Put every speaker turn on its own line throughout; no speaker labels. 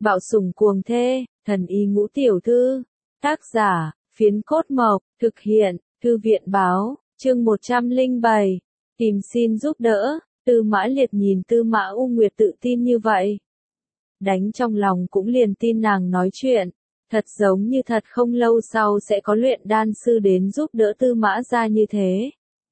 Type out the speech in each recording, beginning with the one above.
Bạo sủng cuồng thê, thần y ngũ tiểu thư. Tác giả, Phiến Cốt Mộc, thực hiện, Thư viện báo, chương 107. Tìm xin giúp đỡ, Tư Mã Liệt nhìn Tư Mã U Nguyệt tự tin như vậy. Đánh trong lòng cũng liền tin nàng nói chuyện, thật giống như thật không lâu sau sẽ có luyện đan sư đến giúp đỡ Tư Mã gia như thế.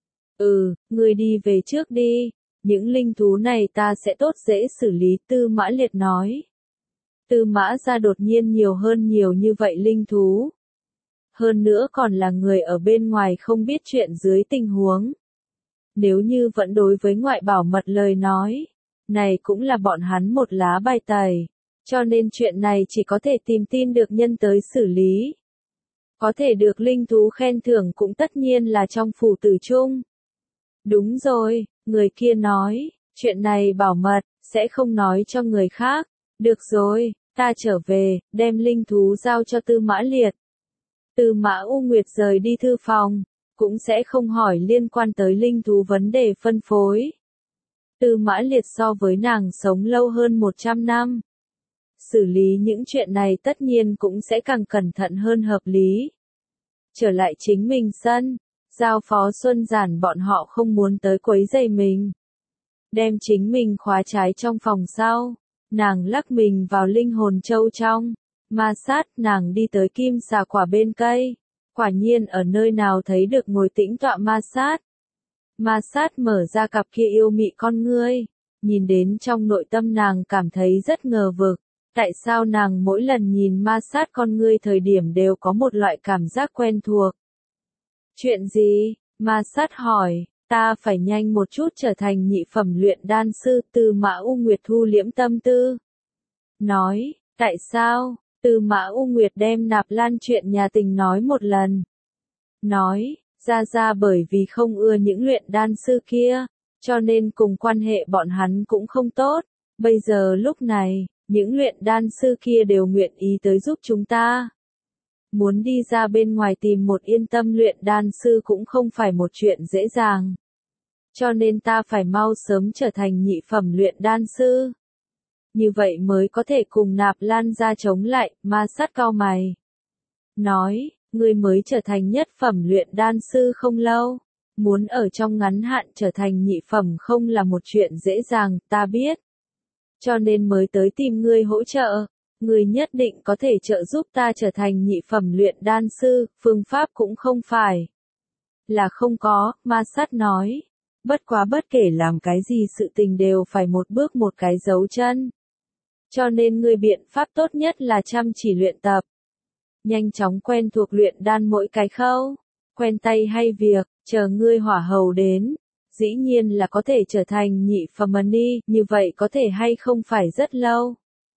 Ngươi đi về trước đi, những linh thú này ta sẽ tốt dễ xử lý, Tư Mã Liệt nói. Tư Mã gia đột nhiên nhiều như vậy linh thú. Hơn nữa còn là người ở bên ngoài không biết chuyện dưới tình huống. Nếu như vẫn đối với ngoại bảo mật lời nói, này cũng là bọn hắn một lá bài tẩy, cho nên chuyện này chỉ có thể tìm tin được nhân tới xử lý. Có thể được linh thú khen thưởng cũng tất nhiên là trong phủ tử chung. Đúng rồi, người kia nói, chuyện này bảo mật, sẽ không nói cho người khác. Được rồi, ta trở về, đem linh thú giao cho Tư Mã Liệt. Tư Mã U Nguyệt rời đi thư phòng, cũng sẽ không hỏi liên quan tới linh thú vấn đề phân phối. Tư Mã Liệt so với nàng sống lâu hơn 100 năm. Xử lý những chuyện này tất nhiên cũng sẽ càng cẩn thận hơn hợp lý. Trở lại chính mình sân, giao phó Xuân Giản bọn họ không muốn tới quấy rầy mình. Đem chính mình khóa trái trong phòng sau, nàng lắc mình vào linh hồn châu trong, ma sát nàng đi tới kim xà quả bên cây. Quả nhiên ở nơi nào thấy được ngồi tĩnh tọa ma sát. Ma sát mở ra cặp kia yêu mị con ngươi, nhìn đến trong nội tâm nàng cảm thấy rất ngờ vực. Tại sao nàng mỗi lần nhìn ma sát con ngươi thời điểm đều có một loại cảm giác quen thuộc? Chuyện gì? Ma sát hỏi, ta phải nhanh một chút trở thành nhị phẩm luyện đan sư. Tư Mã U Nguyệt thu liễm tâm tư. Nói, tại sao? Tư Mã U Nguyệt đem Nạp Lan chuyện nhà tình nói một lần. Nói, ra bởi vì không ưa những luyện đan sư kia, cho nên cùng quan hệ bọn hắn cũng không tốt. Bây giờ lúc này, những luyện đan sư kia đều nguyện ý tới giúp chúng ta. Muốn đi ra bên ngoài tìm một yên tâm luyện đan sư cũng không phải một chuyện dễ dàng. Cho nên ta phải mau sớm trở thành nhị phẩm luyện đan sư. Như vậy mới có thể cùng Nạp Lan gia chống lại. Ma sát cau mày. Nói, ngươi mới trở thành nhất phẩm luyện đan sư không lâu. Muốn ở trong ngắn hạn trở thành nhị phẩm không là một chuyện dễ dàng, ta biết. Cho nên mới tới tìm ngươi hỗ trợ. Ngươi nhất định có thể trợ giúp ta trở thành nhị phẩm luyện đan sư, phương pháp cũng không phải là không có, ma sát nói. Bất quá bất kể làm cái gì sự tình đều phải một bước một cái dấu chân. Cho nên ngươi biện pháp tốt nhất là chăm chỉ luyện tập. Nhanh chóng quen thuộc luyện đan mỗi cái khâu. Quen tay hay việc, chờ ngươi hỏa hầu đến. Dĩ nhiên là có thể trở thành nhị phẩm ni, như vậy có thể hay không phải rất lâu.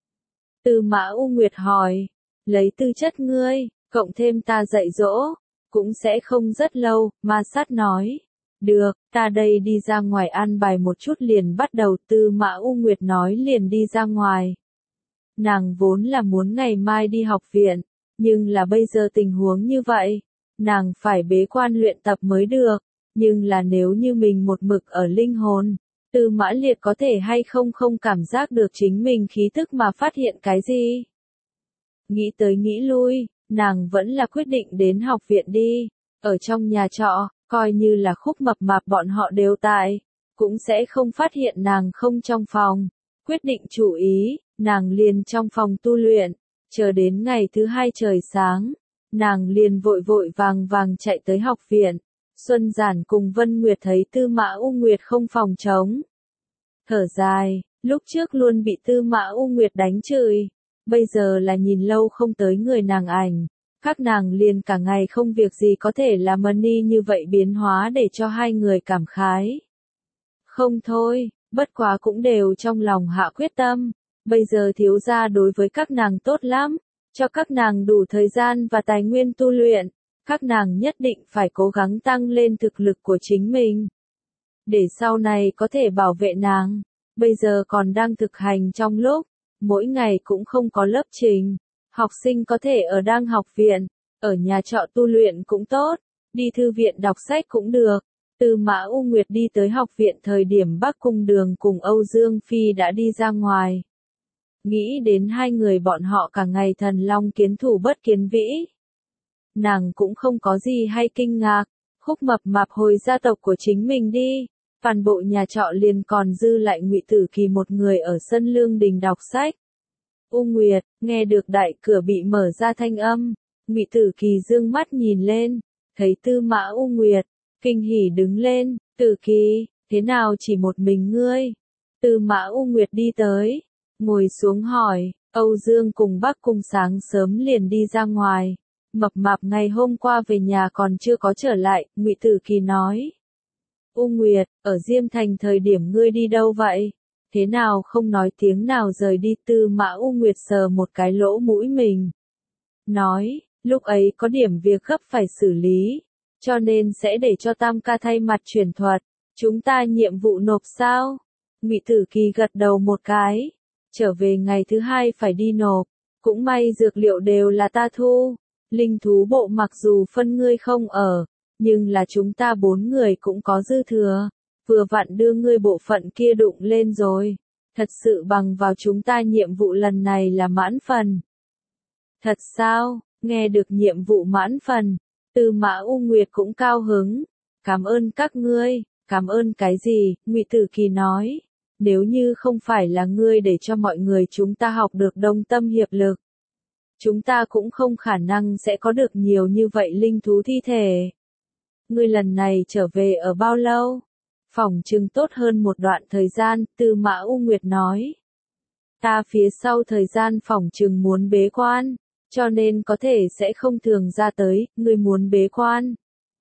Tư Mã U Nguyệt hỏi, lấy tư chất ngươi, cộng thêm ta dạy dỗ, cũng sẽ không rất lâu, ma sát nói. Được, ta đây đi ra ngoài an bài một chút liền bắt đầu. Tư Mã U Nguyệt nói liền đi ra ngoài. Nàng vốn là muốn ngày mai đi học viện, nhưng là bây giờ tình huống như vậy, nàng phải bế quan luyện tập mới được, nhưng là nếu như mình một mực ở linh hồn, Tư Mã Liệt có thể hay không cảm giác được chính mình khí tức mà phát hiện cái gì. Nghĩ tới nghĩ lui, nàng vẫn là quyết định đến học viện đi, ở trong nhà trọ, coi như là Khúc Mập Mạp bọn họ đều tại, cũng sẽ không phát hiện nàng không trong phòng. Quyết định chủ ý, nàng liền trong phòng tu luyện, chờ đến ngày thứ hai trời sáng, nàng liền vội vàng chạy tới học viện. Xuân Giản cùng Vân Nguyệt thấy Tư Mã U Nguyệt không phòng trống. Thở dài, lúc trước luôn bị Tư Mã U Nguyệt đánh chửi, bây giờ là nhìn lâu không tới người nàng ảnh, các nàng liền cả ngày không việc gì có thể làm ni như vậy biến hóa để cho hai người cảm khái. Không thôi, bất quá cũng đều trong lòng hạ quyết tâm, bây giờ thiếu gia đối với các nàng tốt lắm, cho các nàng đủ thời gian và tài nguyên tu luyện, các nàng nhất định phải cố gắng tăng lên thực lực của chính mình. Để sau này có thể bảo vệ nàng, bây giờ còn đang thực hành trong lúc, mỗi ngày cũng không có lớp trình, học sinh có thể ở đang học viện, ở nhà trọ tu luyện cũng tốt, đi thư viện đọc sách cũng được. Tư Mã U Nguyệt đi tới học viện thời điểm Bắc Cung Đường cùng Âu Dương Phi đã đi ra ngoài. nghĩ đến hai người bọn họ cả ngày thần long kiến thủ bất kiến vĩ. Nàng cũng không có gì hay kinh ngạc, Khúc Mập Mạp hồi gia tộc của chính mình đi, toàn bộ nhà trọ liền còn dư lại Ngụy Tử Kỳ một người ở sân lương đình đọc sách. U Nguyệt, nghe được đại cửa bị mở ra thanh âm, Ngụy Tử Kỳ dương mắt nhìn lên, thấy Tư Mã U Nguyệt, kinh hỉ đứng lên, Tử Kỳ, thế nào chỉ một mình ngươi? Tư Mã U Nguyệt đi tới, ngồi xuống hỏi, Âu Dương cùng Bắc Cung sáng sớm liền đi ra ngoài. Mập Mạp ngày hôm qua về nhà còn chưa có trở lại, Ngụy Tử Kỳ nói. U Nguyệt, ở Diêm Thành thời điểm ngươi đi đâu vậy? Thế nào không nói tiếng nào rời đi? Tư Mã U Nguyệt sờ một cái lỗ mũi mình. Nói, lúc ấy có điểm việc gấp phải xử lý, cho nên sẽ để cho Tam ca thay mặt truyền thuật. Chúng ta nhiệm vụ nộp sao? Ngụy Tử Kỳ gật đầu một cái. Trở về ngày thứ hai phải đi nộp, cũng may dược liệu đều là ta thu. Linh thú bộ mặc dù phân ngươi không ở, nhưng là chúng ta 4 người cũng có dư thừa, vừa vặn đưa ngươi bộ phận kia đụng lên rồi. Thật sự bằng vào chúng ta nhiệm vụ lần này là mãn phần. Thật sao? Nghe được nhiệm vụ mãn phần, Tư Mã U Nguyệt cũng cao hứng. Cảm ơn các ngươi. Cảm ơn cái gì? Ngụy Tử Kỳ nói. Nếu như không phải là ngươi để cho mọi người chúng ta học được đồng tâm hiệp lực, chúng ta cũng không khả năng sẽ có được nhiều như vậy linh thú thi thể. Ngươi lần này trở về ở bao lâu? Phỏng chừng tốt hơn một đoạn thời gian, Tư Mã U Nguyệt nói. Ta phía sau thời gian phỏng chừng muốn bế quan, cho nên có thể sẽ không thường ra tới, ngươi muốn bế quan.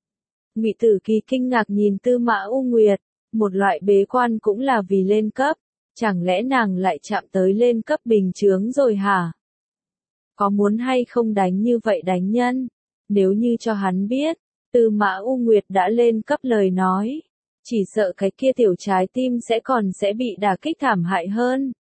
Ngụy Tử Kỳ kinh ngạc nhìn Tư Mã U Nguyệt, một loại bế quan cũng là vì lên cấp, chẳng lẽ nàng lại chạm tới lên cấp bình chướng rồi hả? Có muốn hay không đánh như vậy đánh nhân? Nếu như cho hắn biết, Tư Mã U Nguyệt đã lên cấp lời nói, chỉ sợ cái kia tiểu trái tim sẽ bị đả kích thảm hại hơn.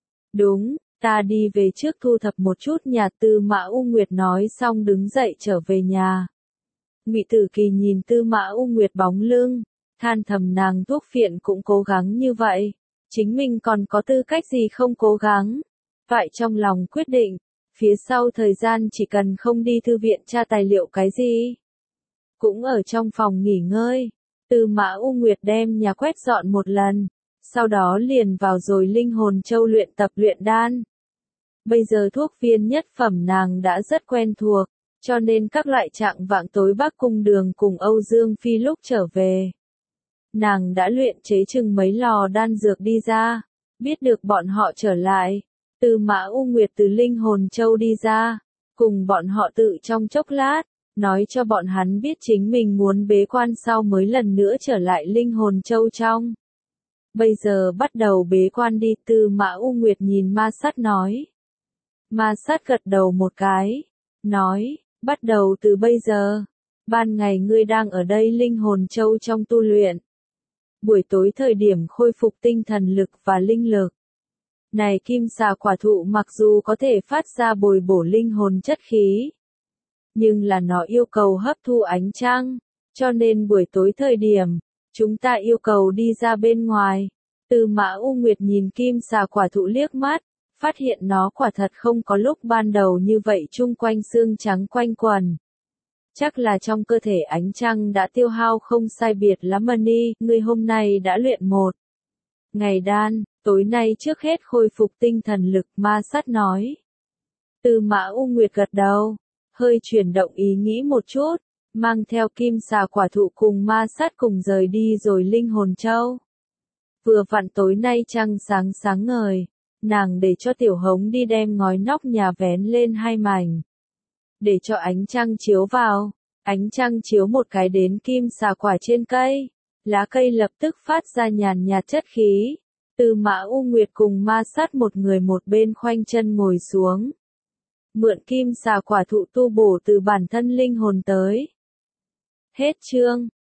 Đúng, ta đi về trước thu thập một chút nhà. Tư Mã U Nguyệt nói xong đứng dậy trở về nhà. Ngụy Tử Kỳ nhìn Tư Mã U Nguyệt bóng lưng, than thầm nàng thuốc phiện cũng cố gắng như vậy, chính mình còn có tư cách gì không cố gắng. Vậy trong lòng quyết định, phía sau thời gian chỉ cần không đi thư viện tra tài liệu cái gì, cũng ở trong phòng nghỉ ngơi. Tư Mã U Nguyệt đem nhà quét dọn một lần, sau đó liền vào rồi Linh Hồn Châu luyện tập luyện đan. Bây giờ thuốc viên nhất phẩm nàng đã rất quen thuộc, cho nên các loại trạng vạng tối Bắc Cung Đường cùng Âu Dương Phi lúc trở về, nàng đã luyện chế chừng mấy lò đan dược đi ra. Biết được bọn họ trở lại, Tư Mã U Nguyệt từ Linh Hồn Châu đi ra, cùng bọn họ tự trong chốc lát, nói cho bọn hắn biết chính mình muốn bế quan sau mới lần nữa trở lại Linh Hồn Châu trong. Bây giờ bắt đầu bế quan đi. Tư Mã U Nguyệt nhìn Ma Sát nói. Ma Sát gật đầu một cái, nói, bắt đầu từ bây giờ, ban ngày ngươi đang ở đây Linh Hồn Châu trong tu luyện, buổi tối thời điểm khôi phục tinh thần lực và linh lực. Này kim xà quả thụ mặc dù có thể phát ra bồi bổ linh hồn chất khí, nhưng là nó yêu cầu hấp thu ánh trăng, cho nên buổi tối thời điểm, chúng ta yêu cầu đi ra bên ngoài. Tư Mã U Nguyệt nhìn kim xà quả thụ liếc mắt, phát hiện nó quả thật không có lúc ban đầu như vậy chung quanh xương trắng quanh quần. Chắc là trong cơ thể ánh trăng đã tiêu hao không sai biệt lắm. Mani, ngươi hôm nay đã luyện một ngày đan, tối nay trước hết khôi phục tinh thần lực. Ma Sát nói. Tư Mã U Nguyệt gật đầu, hơi chuyển động ý nghĩ một chút, mang theo kim xà quả thụ cùng Ma Sát cùng rời đi rồi Linh Hồn Châu. Vừa vặn tối nay trăng sáng sáng ngời, nàng để cho Tiểu Hống đi đem ngói nóc nhà vén lên 2 mảnh, để cho ánh trăng chiếu vào. Ánh trăng chiếu một cái đến kim xà quả trên cây, lá cây lập tức phát ra nhàn nhạt chất khí. Tư Mã U Nguyệt cùng Ma Sát một người một bên khoanh chân ngồi xuống, mượn kim xà quả thụ tu bổ từ bản thân linh hồn tới. Hết chương.